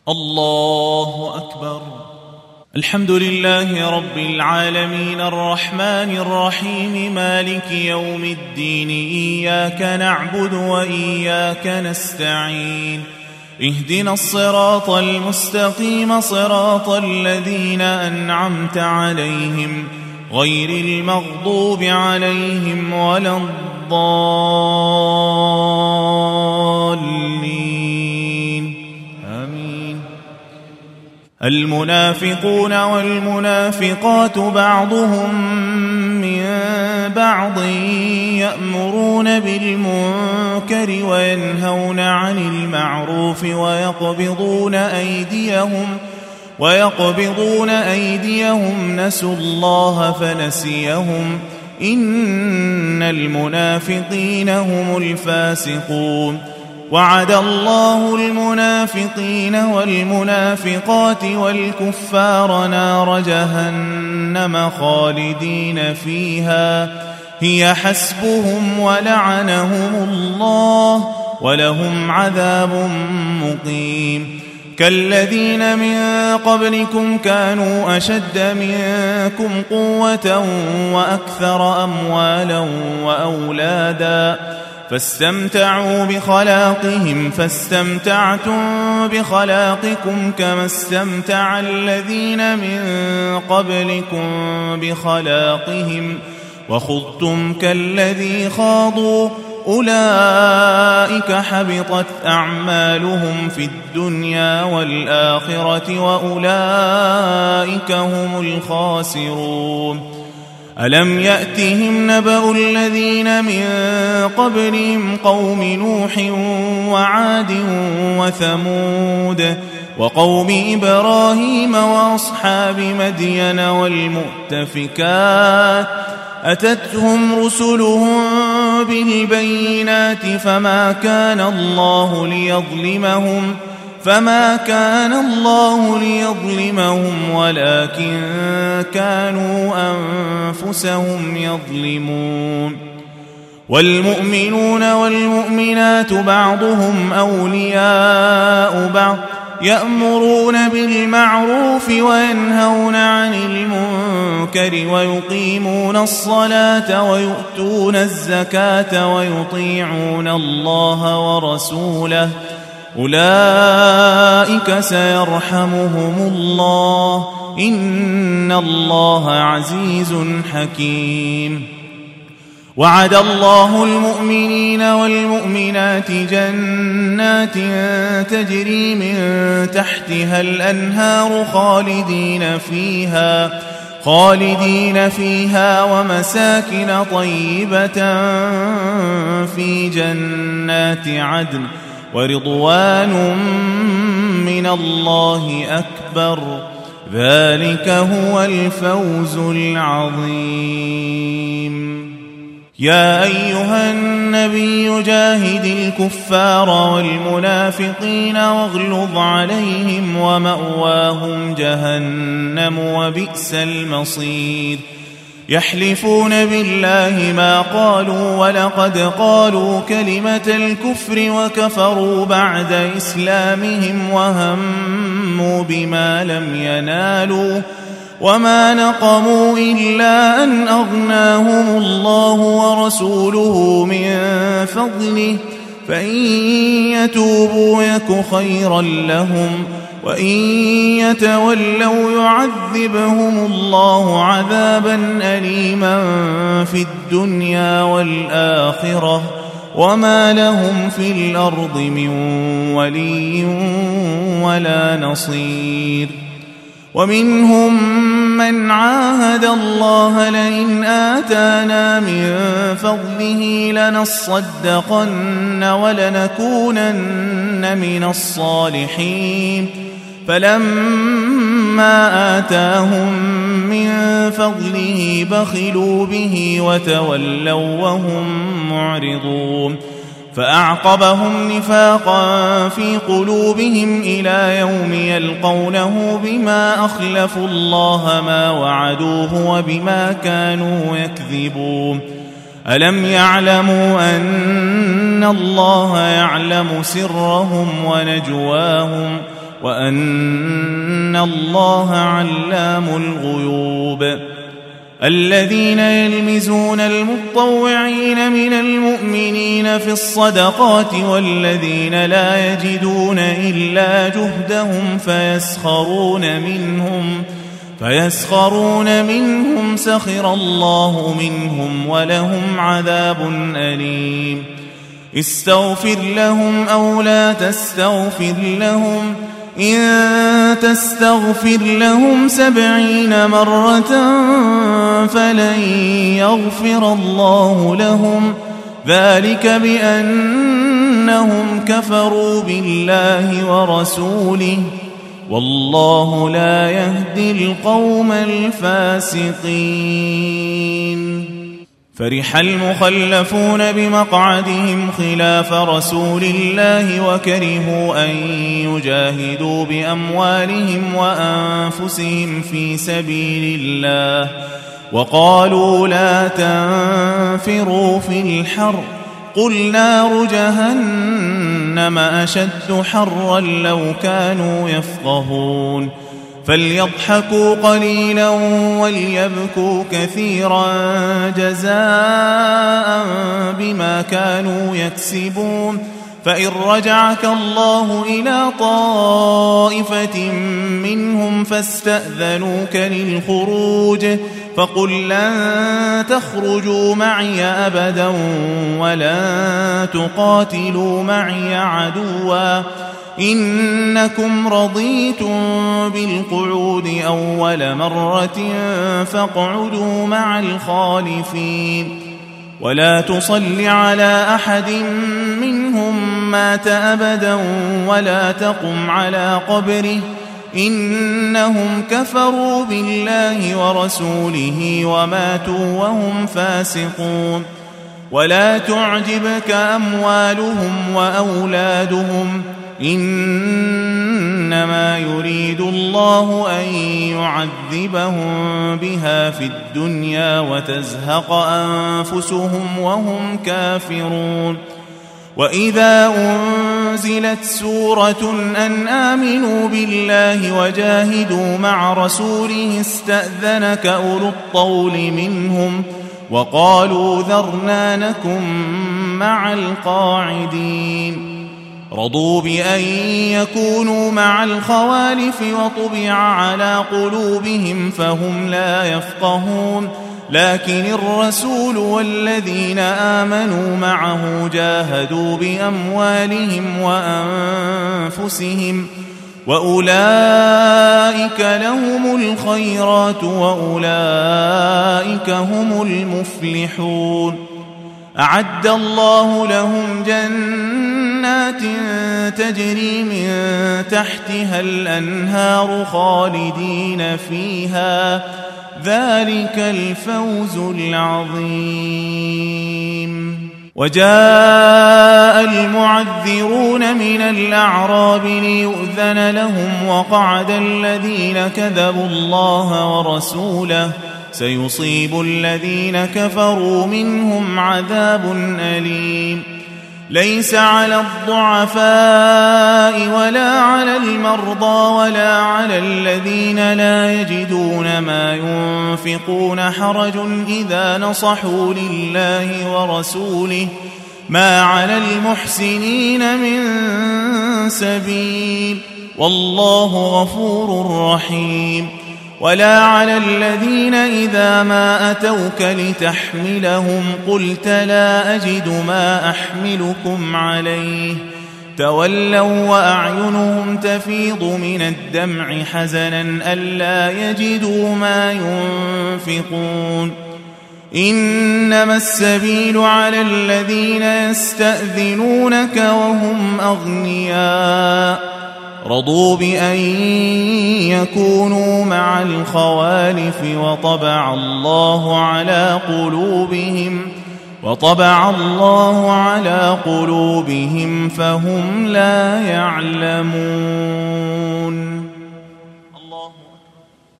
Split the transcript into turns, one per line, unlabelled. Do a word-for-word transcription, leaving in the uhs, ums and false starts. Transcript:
الله أكبر. الحمد لله رب العالمين الرحمن الرحيم مالك يوم الدين إياك نعبد وإياك نستعين اهدنا الصراط المستقيم صراط الذين أنعمت عليهم غير المغضوب عليهم ولا الضالين آمين. المنافقون والمنافقات بعضهم من بعض يأمرون بالمنكر وينهون عن المعروف ويقبضون أيديهم ويقبضون أيديهم نسوا الله فنسيهم إن المنافقين هم الفاسقون. وعد الله المنافقين والمنافقات والكفار نار جهنم خالدين فيها هي حسبهم ولعنهم الله ولهم عذاب مقيم. كالذين من قبلكم كانوا أشد منكم قوة وأكثر أموالا وأولادا فاستمتعوا بخلاقهم فاستمتعتم بخلاقكم كما استمتع الذين من قبلكم بخلاقهم وخضتم كالذي خاضوا أولئك حبطت أعمالهم في الدنيا والآخرة وأولئك هم الخاسرون. ألم يأتهم نبأ الذين من قبلهم قوم نوح وعاد وثمود وقوم إبراهيم وأصحاب مدين والمؤتفكات أتتهم رسلهم بالبينات فما كان الله ليظلمهم فما كان الله ليظلمهم ولكن كانوا أنفسهم يظلمون. والمؤمنون والمؤمنات بعضهم أولياء بعض يأمرون بالمعروف وينهون عن المنكر ويقيمون الصلاة ويؤتون الزكاة ويطيعون الله ورسوله أولئك سيرحمهم الله إن الله عزيز حكيم. وعد الله المؤمنين والمؤمنات جنات تجري من تحتها الأنهار خالدين فيها خالدين فيها ومساكن طيبة في جنات عدن ورضوان من الله أكبر ذلك هو الفوز العظيم. يا أيها النبي جاهد الكفار والمنافقين واغلظ عليهم ومأواهم جهنم وبئس المصير. يحلفون بالله ما قالوا ولقد قالوا كلمة الكفر وكفروا بعد إسلامهم وهموا بما لم ينالوا وما نقموا إلا أن أغناهم الله ورسوله من فضله فإن يتوبوا يك خيرا لهم وإن يتولوا يعذبهم الله عذابا أليما في الدنيا والآخرة وما لهم في الأرض من ولي ولا نصير. ومنهم من عاهد الله لئن آتانا من فضله لنصدقن ولنكونن من الصالحين فلما آتاهم من فضله بخلوا به وتولوا وهم معرضون فأعقبهم نفاقا في قلوبهم إلى يوم يلقونه بما أخلفوا الله ما وعدوه وبما كانوا يكذبون. ألم يعلموا أن الله يعلم سرهم ونجواهم وأن الله علام الغيوب. الذين يلمزون المطوعين من المؤمنين في الصدقات والذين لا يجدون إلا جهدهم فيسخرون منهم فيسخرون منهم سخر الله منهم ولهم عذاب أليم. استغفر لهم أو لا تستغفر لهم إن تستغفر لهم سبعين مرة فلن يغفر الله لهم ذلك بأنهم كفروا بالله ورسوله والله لا يهدي القوم الفاسقين. فرح المخلفون بمقعدهم خلاف رسول الله وكرهوا أن يجاهدوا بأموالهم وأنفسهم في سبيل الله وقالوا لا تنفروا في الحر قل نار جهنم أشد حرا لو كانوا يفقهون. فليضحكوا قليلا وليبكوا كثيرا جزاء بما كانوا يكسبون. فإن رجعك الله إلى طائفة منهم فاستأذنوك للخروج فقل لن تخرجوا معي أبدا ولن تقاتلوا معي عدوا إنكم رضيتم بالقعود أول مرة فاقعدوا مع الخالفين. ولا تصل على أحد منهم مات أبدا ولا تقم على قبره إنهم كفروا بالله ورسوله وماتوا وهم فاسقون. ولا تعجبك أموالهم وأولادهم إنما يريد الله أن يعذبهم بها في الدنيا وتزهق أنفسهم وهم كافرون. وإذا أنزلت سورة أن آمنوا بالله وجاهدوا مع رسوله استأذنك أولو الطول منهم وقالوا ذرنا نكن مع القاعدين. رضوا بأن يكونوا مع الخوالف وطبع على قلوبهم فهم لا يفقهون. لكن الرسول والذين آمنوا معه جاهدوا بأموالهم وأنفسهم وأولئك لهم الخيرات وأولئك هم المفلحون. أعد الله لهم جنات تجري من تحتها الأنهار خالدين فيها ذلك الفوز العظيم. وجاء المعذرون من الأعراب ليؤذن لهم وقعد الذين كذبوا الله ورسوله سيصيب الذين كفروا منهم عذاب أليم. ليس على الضعفاء ولا على المرضى ولا على الذين لا يجدون ما ينفقون حرج إذا نصحوا لله ورسوله ما على المحسنين من سبيل والله غفور رحيم. ولا على الذين إذا ما أتوك لتحملهم قلت لا أجد ما أحملكم عليه تولوا وأعينهم تفيض من الدمع حزنا ألا يجدوا ما ينفقون. إنما السبيل على الذين يستأذنونك وهم أغنياء رضوا بأن يكونوا مع الخوالف وطبع الله على قلوبهم وطبع الله على قلوبهم فهم لا يعلمون.